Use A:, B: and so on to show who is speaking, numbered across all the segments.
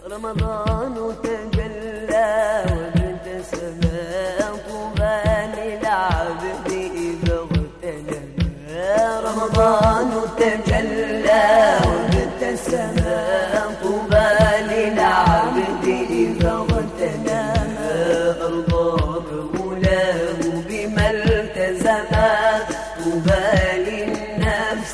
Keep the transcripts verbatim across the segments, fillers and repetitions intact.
A: رمضان تجلى وابتسم طوبى للعبد إذا اغتنم. رمضان تجلى وابتسم طوبى للعبد إذا اغتنم. أرضى مولاه بما التزم طوبى للنفس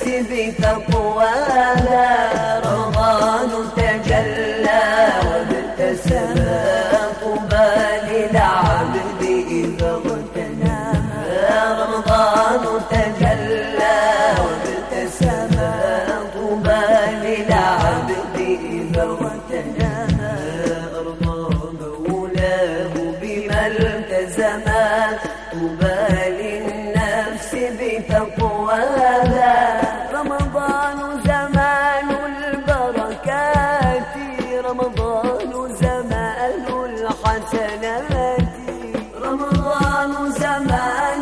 A: بتقواها. رمضان تجلى وابتسم طوبى للعبد إذا اغتنم. رمضان تجلى وابتسم طوبى للعبد إذا اغتنم. أرضى مولاه بما التزم طوبى للنفس بتقواها. رمضان زمان البركات، رمضان زمان الحسنات. رمضان زمان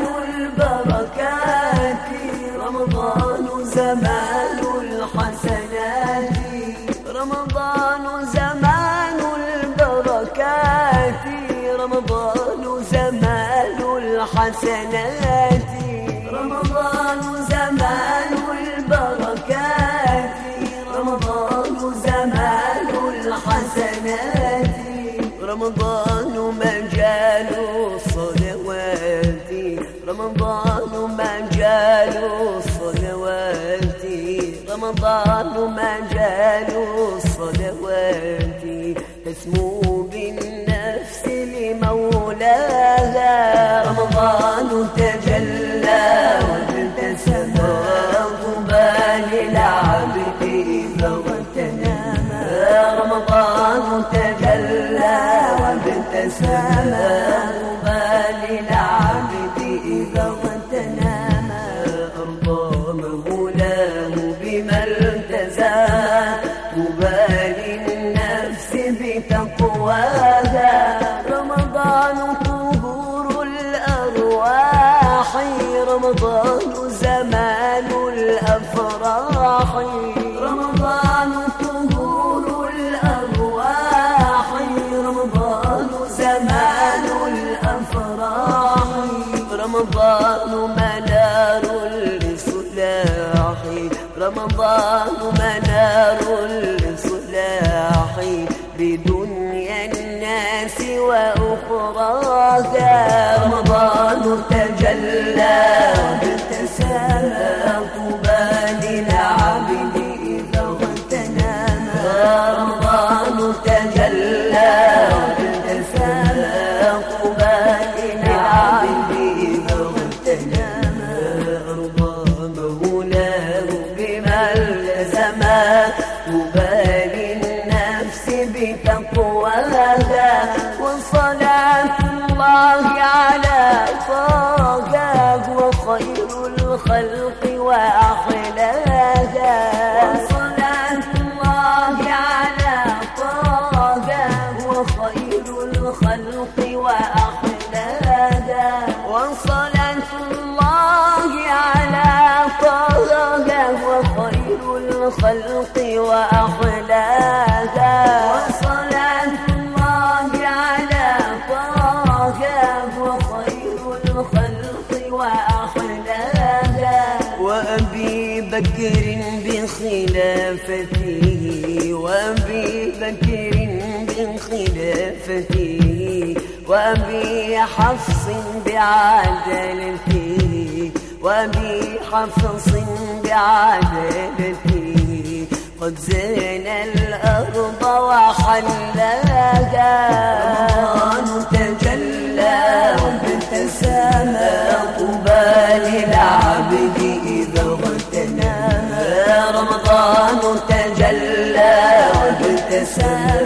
A: البركات، رمضان زمان الحسنات. رمضان زمان البركات، رمضان زمان الحسنات. رمضان زمان البركات، رمضان زمان الحسنات. رمضان مجال الصلوات، رمضان مجال الصلوات. رمضان مجال الصلوات، تسمو بالنفس لمولاها. رمضان تجلى وابتسم طوبى للعبد إذا اغتنم. رمضان تجلى وابتسم طوبى للعبد إذا اغتنم. أرضى مولاه بما التزم طوبى للنفس بتقواها. رمضان طهور الأرواح، رمضان زمان الأفراح. رمضان طهور الأرواح، رمضان زمان الأفراح. رمضان منار الإصلاح، رمضان منار الإصلاح بدنيا الناس وأخراها. رمضان تجلى وابتسم طوبى للعبد إذا اغتنم. رمضان تجلى وابتسم طوبى للعبد إذا اغتنم. أرضى مولاه بما التزم طوبى للنفس بتقواها. وصلاة الله على طه وخير الخلق وأحلاها. وصلاة الله على طه وخير الخلق وأحلاها. وصلاة الله على طه وخير الخلق وأحلاها. وصلاة الله على طه وخير الخلق وأحلاها. وأبي بكر بخلافته، وأبي بكر بخلافته. وأبي حفص بعدالته، وأبي حفص بعدالته. قد زين الأرض وحلاها. رمضان تجلى وابتسم طوبى للعبد إذا اغتنم. رمضان تجلى وابتسم